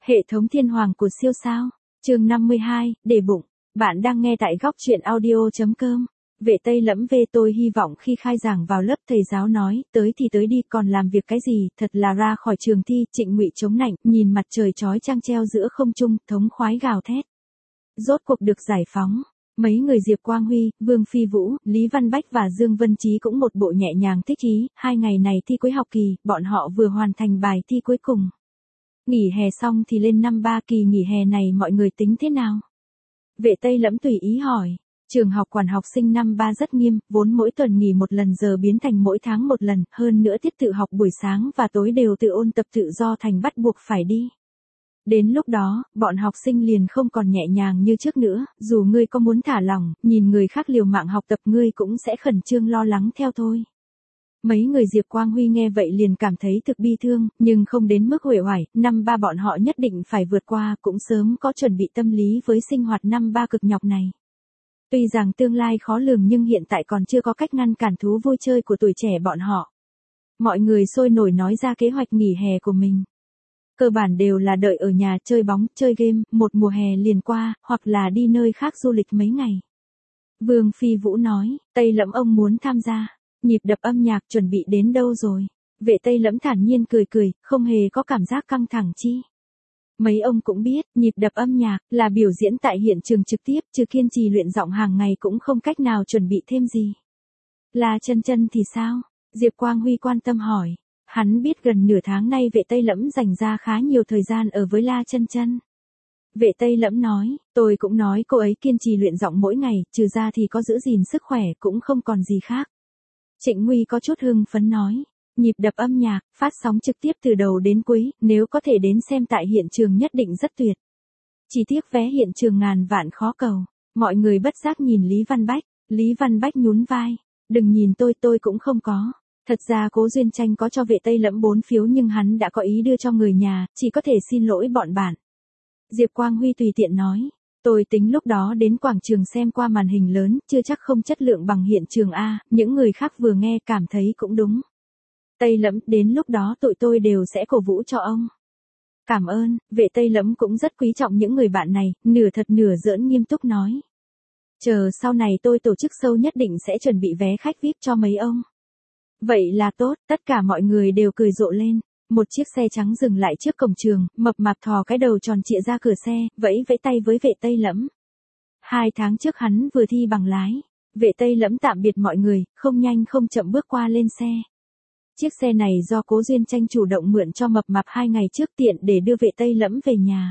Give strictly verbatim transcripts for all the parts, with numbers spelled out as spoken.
Hệ thống thiên hoàng của siêu sao. Chương năm mươi hai, để bụng. Bạn đang nghe tại góc truyện audio.com. Vệ Tây Lẫm về tôi hy vọng khi khai giảng vào lớp thầy giáo nói, tới thì tới đi, còn làm việc cái gì, thật là ra khỏi trường thi. Trịnh Ngụy chống nạnh, nhìn mặt trời chói chang treo giữa không trung, thống khoái gào thét. Rốt cuộc được giải phóng. Mấy người Diệp Quang Huy, Vương Phi Vũ, Lý Văn Bách và Dương Vân Chí cũng một bộ nhẹ nhàng thích ý. Hai ngày này thi cuối học kỳ, bọn họ vừa hoàn thành bài thi cuối cùng. Nghỉ hè xong thì lên năm ba, kỳ nghỉ hè này mọi người tính thế nào? Vệ Tây Lẫm tùy ý hỏi. Trường học quản học sinh năm ba rất nghiêm, vốn mỗi tuần nghỉ một lần giờ biến thành mỗi tháng một lần, hơn nữa tiết tự học buổi sáng và tối đều tự ôn tập tự do thành bắt buộc phải đi. Đến lúc đó, bọn học sinh liền không còn nhẹ nhàng như trước nữa, dù ngươi có muốn thả lỏng, nhìn người khác liều mạng học tập ngươi cũng sẽ khẩn trương lo lắng theo thôi. Mấy người Diệp Quang Huy nghe vậy liền cảm thấy thực bi thương, nhưng không đến mức uể oải, năm ba bọn họ nhất định phải vượt qua, cũng sớm có chuẩn bị tâm lý với sinh hoạt năm ba cực nhọc này. Tuy rằng tương lai khó lường nhưng hiện tại còn chưa có cách ngăn cản thú vui chơi của tuổi trẻ bọn họ. Mọi người sôi nổi nói ra kế hoạch nghỉ hè của mình. Cơ bản đều là đợi ở nhà chơi bóng, chơi game, một mùa hè liền qua, hoặc là đi nơi khác du lịch mấy ngày. Vương Phi Vũ nói, Tây Lẫm ông muốn tham gia. Nhịp đập âm nhạc chuẩn bị đến đâu rồi? Vệ Tây Lẫm thản nhiên cười cười, không hề có cảm giác căng thẳng chi. Mấy ông cũng biết, nhịp đập âm nhạc là biểu diễn tại hiện trường trực tiếp, trừ kiên trì luyện giọng hàng ngày cũng không cách nào chuẩn bị thêm gì. La Chân Chân thì sao? Diệp Quang Huy quan tâm hỏi. Hắn biết gần nửa tháng nay Vệ Tây Lẫm dành ra khá nhiều thời gian ở với La Chân Chân. Vệ Tây Lẫm nói, tôi cũng nói cô ấy kiên trì luyện giọng mỗi ngày, trừ ra thì có giữ gìn sức khỏe cũng không còn gì khác. Trịnh Nguy có chút hưng phấn nói, nhịp đập âm nhạc, phát sóng trực tiếp từ đầu đến cuối, nếu có thể đến xem tại hiện trường nhất định rất tuyệt. Chỉ tiếc vé hiện trường ngàn vạn khó cầu. Mọi người bất giác nhìn Lý Văn Bách, Lý Văn Bách nhún vai, đừng nhìn tôi tôi cũng không có. Thật ra Cố Duyên Tranh có cho Vệ Tây Lẫm bốn phiếu nhưng hắn đã có ý đưa cho người nhà, chỉ có thể xin lỗi bọn bạn. Diệp Quang Huy tùy tiện nói. Tôi tính lúc đó đến quảng trường xem qua màn hình lớn, chưa chắc không chất lượng bằng hiện trường A, những người khác vừa nghe cảm thấy cũng đúng. Tây Lẫm, đến lúc đó tụi tôi đều sẽ cổ vũ cho ông. Cảm ơn, Vệ Tây Lẫm cũng rất quý trọng những người bạn này, nửa thật nửa giỡn nghiêm túc nói. Chờ sau này tôi tổ chức show nhất định sẽ chuẩn bị vé khách vi ai pi cho mấy ông. Vậy là tốt, tất cả mọi người đều cười rộ lên. Một chiếc xe trắng dừng lại trước cổng trường, mập mạp thò cái đầu tròn trịa ra cửa xe, vẫy vẫy tay với Vệ Tây Lẫm. Hai tháng trước hắn vừa thi bằng lái. Vệ Tây Lẫm tạm biệt mọi người, không nhanh không chậm bước qua lên xe. Chiếc xe này do Cố Duyên Tranh chủ động mượn cho mập mạp hai ngày trước tiện để đưa Vệ Tây Lẫm về nhà.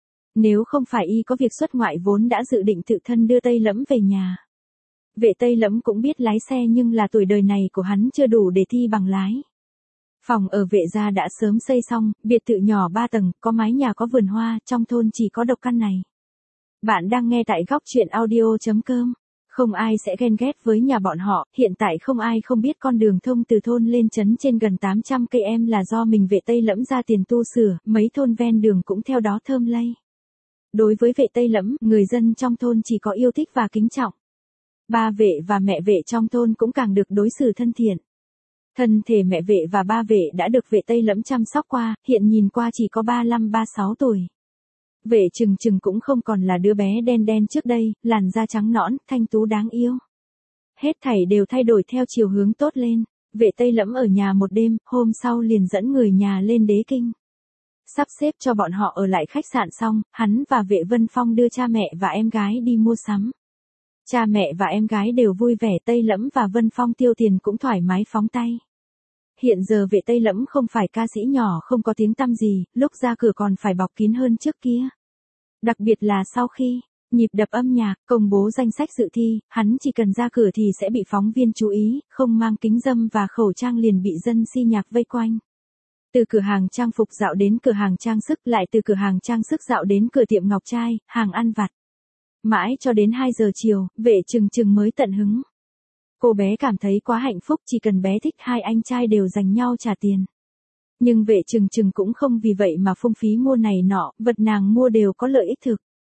Nếu không phải y có việc xuất ngoại vốn đã dự định tự thân đưa Tây Lẫm về nhà. Vệ Tây Lẫm cũng biết lái xe nhưng là tuổi đời này của hắn chưa đủ để thi bằng lái. Phòng ở Vệ gia đã sớm xây xong, biệt thự nhỏ ba tầng, có mái nhà có vườn hoa, trong thôn chỉ có độc căn này. Bạn đang nghe tại góc truyện audio.com. Không ai sẽ ghen ghét với nhà bọn họ, hiện tại không ai không biết con đường thông từ thôn lên trấn trên gần tám trăm cây em là do mình Vệ Tây Lẫm ra tiền tu sửa, mấy thôn ven đường cũng theo đó thơm lây. Đối với Vệ Tây Lẫm, người dân trong thôn chỉ có yêu thích và kính trọng. Ba Vệ và mẹ Vệ trong thôn cũng càng được đối xử thân thiện. Thân thể mẹ Vệ và ba Vệ đã được Vệ Tây Lẫm chăm sóc qua, hiện nhìn qua chỉ có ba lăm ba sáu tuổi. Vệ Trừng Trừng cũng không còn là đứa bé đen đen trước đây, làn da trắng nõn, thanh tú đáng yêu. Hết thảy đều thay đổi theo chiều hướng tốt lên. Vệ Tây Lẫm ở nhà một đêm, hôm sau liền dẫn người nhà lên Đế Kinh. Sắp xếp cho bọn họ ở lại khách sạn xong, hắn và Vệ Vân Phong đưa cha mẹ và em gái đi mua sắm. Cha mẹ và em gái đều vui vẻ, Tây Lẫm và Vân Phong tiêu tiền cũng thoải mái phóng tay. Hiện giờ Vệ Tây Lẫm không phải ca sĩ nhỏ không có tiếng tăm gì, lúc ra cửa còn phải bọc kín hơn trước kia. Đặc biệt là sau khi nhịp đập âm nhạc công bố danh sách dự thi, hắn chỉ cần ra cửa thì sẽ bị phóng viên chú ý, không mang kính râm và khẩu trang liền bị dân si nhạc vây quanh. Từ cửa hàng trang phục dạo đến cửa hàng trang sức, lại từ cửa hàng trang sức dạo đến cửa tiệm ngọc trai, hàng ăn vặt. Mãi cho đến hai giờ chiều, Vệ Trừng Trừng mới tận hứng. Cô bé cảm thấy quá hạnh phúc, chỉ cần bé thích hai anh trai đều dành nhau trả tiền. Nhưng Vệ Trừng Trừng cũng không vì vậy mà phung phí mua này nọ, vật nàng mua đều có lợi ích thực.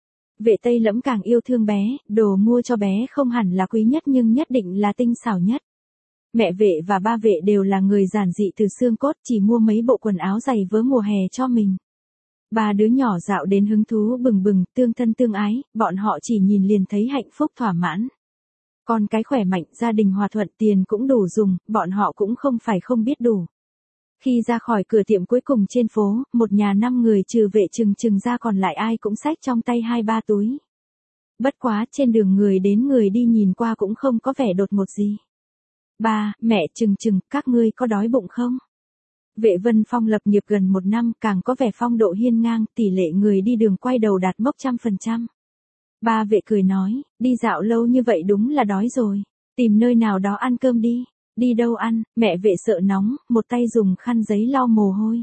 Vệ Tây Lẫm càng yêu thương bé, đồ mua cho bé không hẳn là quý nhất nhưng nhất định là tinh xảo nhất. Mẹ Vệ và ba Vệ đều là người giản dị từ xương cốt, chỉ mua mấy bộ quần áo giày vớ mùa hè cho mình. Ba đứa nhỏ dạo đến hứng thú bừng bừng, tương thân tương ái, bọn họ chỉ nhìn liền thấy hạnh phúc thỏa mãn. Con cái khỏe mạnh, gia đình hòa thuận, tiền cũng đủ dùng, bọn họ cũng không phải không biết đủ. Khi ra khỏi cửa tiệm cuối cùng trên phố, một nhà năm người trừ vệ trừng trừng ra còn lại ai cũng xách trong tay hai ba túi. Bất quá, trên đường người đến người đi nhìn qua cũng không có vẻ đột ngột gì. Ba, mẹ trừng trừng, các ngươi có đói bụng không? Vệ Vân Phong lập nghiệp gần một năm, càng có vẻ phong độ hiên ngang, tỷ lệ người đi đường quay đầu đạt mốc trăm phần trăm. Ba vệ cười nói, đi dạo lâu như vậy đúng là đói rồi, tìm nơi nào đó ăn cơm đi. Đi đâu ăn? Mẹ vệ sợ nóng, một tay dùng khăn giấy lau mồ hôi.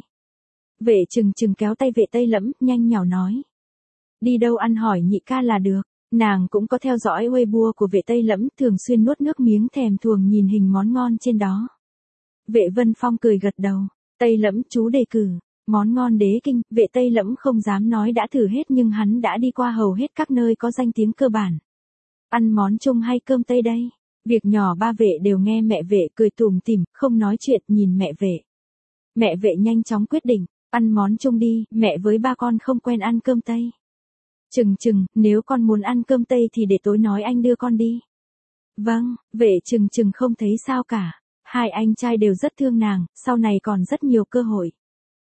Vệ trừng trừng kéo tay vệ Tây Lẫm, nhanh nhảu nói. Đi đâu ăn hỏi nhị ca là được. Nàng cũng có theo dõi Weibo của vệ Tây Lẫm, thường xuyên nuốt nước miếng thèm thuồng nhìn hình món ngon trên đó. Vệ Vân Phong cười gật đầu. Tây Lẫm chú đề cử. Món ngon đế kinh, vệ Tây Lẫm không dám nói đã thử hết nhưng hắn đã đi qua hầu hết các nơi có danh tiếng cơ bản. Ăn món Trung hay cơm Tây đây? Việc nhỏ ba vệ đều nghe mẹ vệ cười tủm tỉm, không nói chuyện nhìn mẹ vệ. Mẹ vệ nhanh chóng quyết định, ăn món Trung đi, mẹ với ba con không quen ăn cơm Tây. Trừng trừng, nếu con muốn ăn cơm Tây thì để tối nói anh đưa con đi. Vâng, vệ trừng trừng không thấy sao cả. Hai anh trai đều rất thương nàng, sau này còn rất nhiều cơ hội.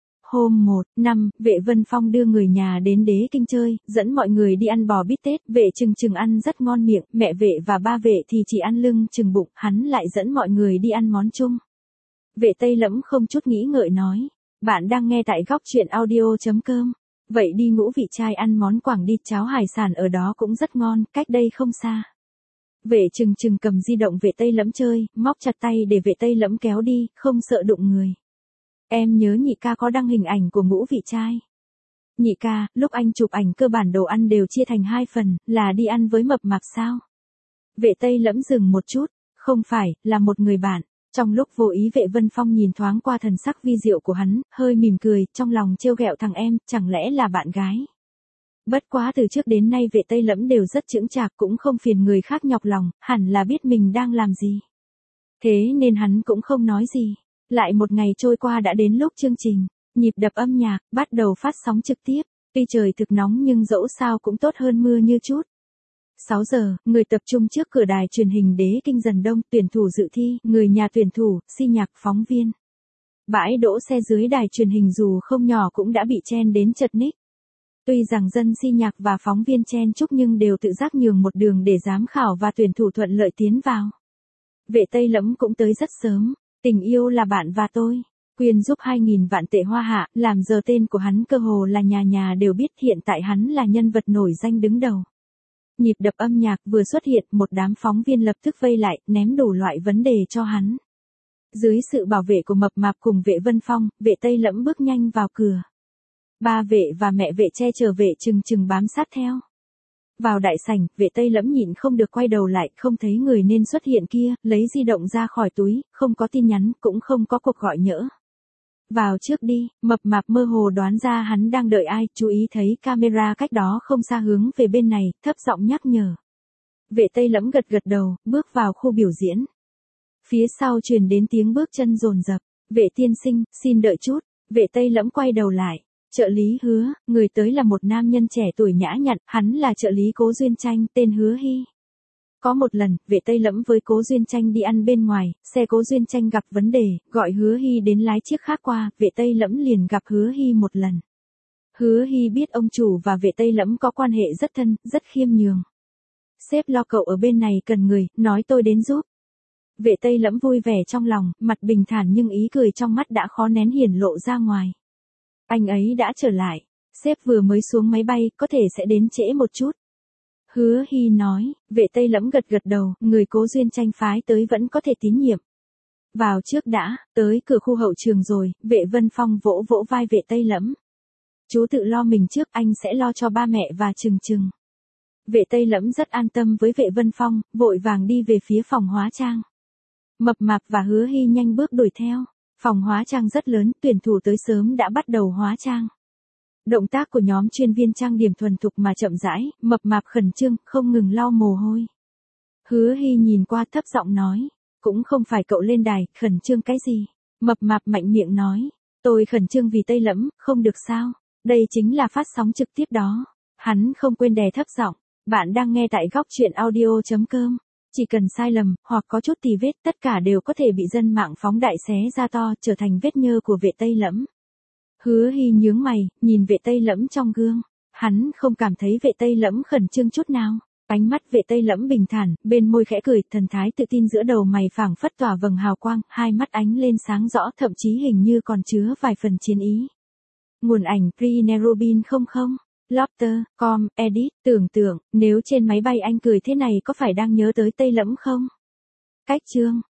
Hôm một, năm, vệ Vân Phong đưa người nhà đến đế kinh chơi, dẫn mọi người đi ăn bò bít tết, vệ trừng trừng ăn rất ngon miệng, mẹ vệ và ba vệ thì chỉ ăn lưng chừng bụng, hắn lại dẫn mọi người đi ăn món Trung. Vệ Tây Lẫm không chút nghĩ ngợi nói, bạn đang nghe tại góc truyện audio chấm com. Vậy đi Ngũ Vị Trai ăn món Quảng đi, cháo hải sản ở đó cũng rất ngon, cách đây không xa. Vệ trừng trừng cầm di động vệ Tây Lẫm chơi, móc chặt tay để vệ Tây Lẫm kéo đi, không sợ đụng người. Em nhớ nhị ca có đăng hình ảnh của Ngũ Vị Trai. Nhị ca, lúc anh chụp ảnh cơ bản đồ ăn đều chia thành hai phần, là đi ăn với mập mạp sao? Vệ Tây Lẫm dừng một chút, không phải, là một người bạn. Trong lúc vô ý vệ Vân Phong nhìn thoáng qua thần sắc vi diệu của hắn, hơi mỉm cười, trong lòng trêu ghẹo thằng em, chẳng lẽ là bạn gái? Bất quá từ trước đến nay vệ Tây Lẫm đều rất chững chạc, cũng không phiền người khác nhọc lòng, hẳn là biết mình đang làm gì. Thế nên hắn cũng không nói gì. Lại một ngày trôi qua đã đến lúc chương trình, nhịp đập âm nhạc, bắt đầu phát sóng trực tiếp. Tuy trời thực nóng nhưng dẫu sao cũng tốt hơn mưa như chút. sáu giờ, người tập trung trước cửa đài truyền hình đế kinh dần đông, tuyển thủ dự thi, người nhà tuyển thủ, si nhạc, phóng viên. Bãi đỗ xe dưới đài truyền hình dù không nhỏ cũng đã bị chen đến chật ních. Tuy rằng dân si nhạc và phóng viên chen chúc nhưng đều tự giác nhường một đường để giám khảo và tuyển thủ thuận lợi tiến vào. Vệ Tây Lẫm cũng tới rất sớm. Tình yêu là bạn và tôi. Quyên giúp hai nghìn vạn tệ hoa hạ, làm giờ tên của hắn cơ hồ là nhà nhà đều biết, hiện tại hắn là nhân vật nổi danh đứng đầu. Nhịp đập âm nhạc vừa xuất hiện, một đám phóng viên lập tức vây lại, ném đủ loại vấn đề cho hắn. Dưới sự bảo vệ của mập mạp cùng vệ Vân Phong, vệ Tây Lẫm bước nhanh vào cửa. Ba vệ và mẹ vệ che chở vệ trừng trừng bám sát theo. Vào đại sảnh, vệ Tây Lẫm nhịn không được quay đầu lại, không thấy người nên xuất hiện kia, lấy di động ra khỏi túi, không có tin nhắn, cũng không có cuộc gọi nhỡ. Vào trước đi, mập mạp mơ hồ đoán ra hắn đang đợi ai, chú ý thấy camera cách đó không xa hướng về bên này, thấp giọng nhắc nhở. Vệ Tây Lẫm gật gật đầu, bước vào khu biểu diễn. Phía sau truyền đến tiếng bước chân dồn dập, vệ tiên sinh, xin đợi chút, vệ Tây Lẫm quay đầu lại. Trợ lý Hứa, người tới là một nam nhân trẻ tuổi nhã nhặn, hắn là trợ lý Cố Duyên Tranh, tên Hứa Hy. Có một lần, vệ Tây Lẫm với Cố Duyên Tranh đi ăn bên ngoài, xe Cố Duyên Tranh gặp vấn đề, gọi Hứa Hy đến lái chiếc khác qua, vệ Tây Lẫm liền gặp Hứa Hy một lần. Hứa Hy biết ông chủ và vệ Tây Lẫm có quan hệ rất thân, rất khiêm nhường. Sếp lo cậu ở bên này cần người, nói tôi đến giúp. Vệ Tây Lẫm vui vẻ trong lòng, mặt bình thản nhưng ý cười trong mắt đã khó nén hiển lộ ra ngoài. Anh ấy đã trở lại. Sếp vừa mới xuống máy bay, có thể sẽ đến trễ một chút. Hứa Hy nói, vệ Tây Lẫm gật gật đầu, người Cố Duyên Tranh phái tới vẫn có thể tín nhiệm. Vào trước đã, tới cửa khu hậu trường rồi, vệ Vân Phong vỗ vỗ vai vệ Tây Lẫm. Chú tự lo mình trước, anh sẽ lo cho ba mẹ và Trừng Trừng. Vệ Tây Lẫm rất an tâm với vệ Vân Phong, vội vàng đi về phía phòng hóa trang. Mập mạp và Hứa Hy nhanh bước đuổi theo. Phòng hóa trang rất lớn, tuyển thủ tới sớm đã bắt đầu hóa trang. Động tác của nhóm chuyên viên trang điểm thuần thục mà chậm rãi, mập mạp khẩn trương, không ngừng lau mồ hôi. Hứa Hy nhìn qua thấp giọng nói, cũng không phải cậu lên đài, khẩn trương cái gì. Mập mạp mạnh miệng nói, tôi khẩn trương vì Tây Lẫm, không được sao. Đây chính là phát sóng trực tiếp đó. Hắn không quên đè thấp giọng. Bạn đang nghe tại góc truyện audio.com. Chỉ cần sai lầm, hoặc có chút tì vết, tất cả đều có thể bị dân mạng phóng đại xé ra to, trở thành vết nhơ của Vệ Tây Lẫm. Hứa Hy nhướng mày, nhìn Vệ Tây Lẫm trong gương. Hắn không cảm thấy Vệ Tây Lẫm khẩn trương chút nào. Ánh mắt Vệ Tây Lẫm bình thản, bên môi khẽ cười, thần thái tự tin giữa đầu mày phảng phất tỏa vầng hào quang, hai mắt ánh lên sáng rõ, thậm chí hình như còn chứa vài phần chiến ý. Nguồn ảnh Pre-Nerobin không không. Lobster, com, edit, tưởng tượng, nếu trên máy bay anh cười thế này có phải đang nhớ tới Tây Lẫm không? Cách chương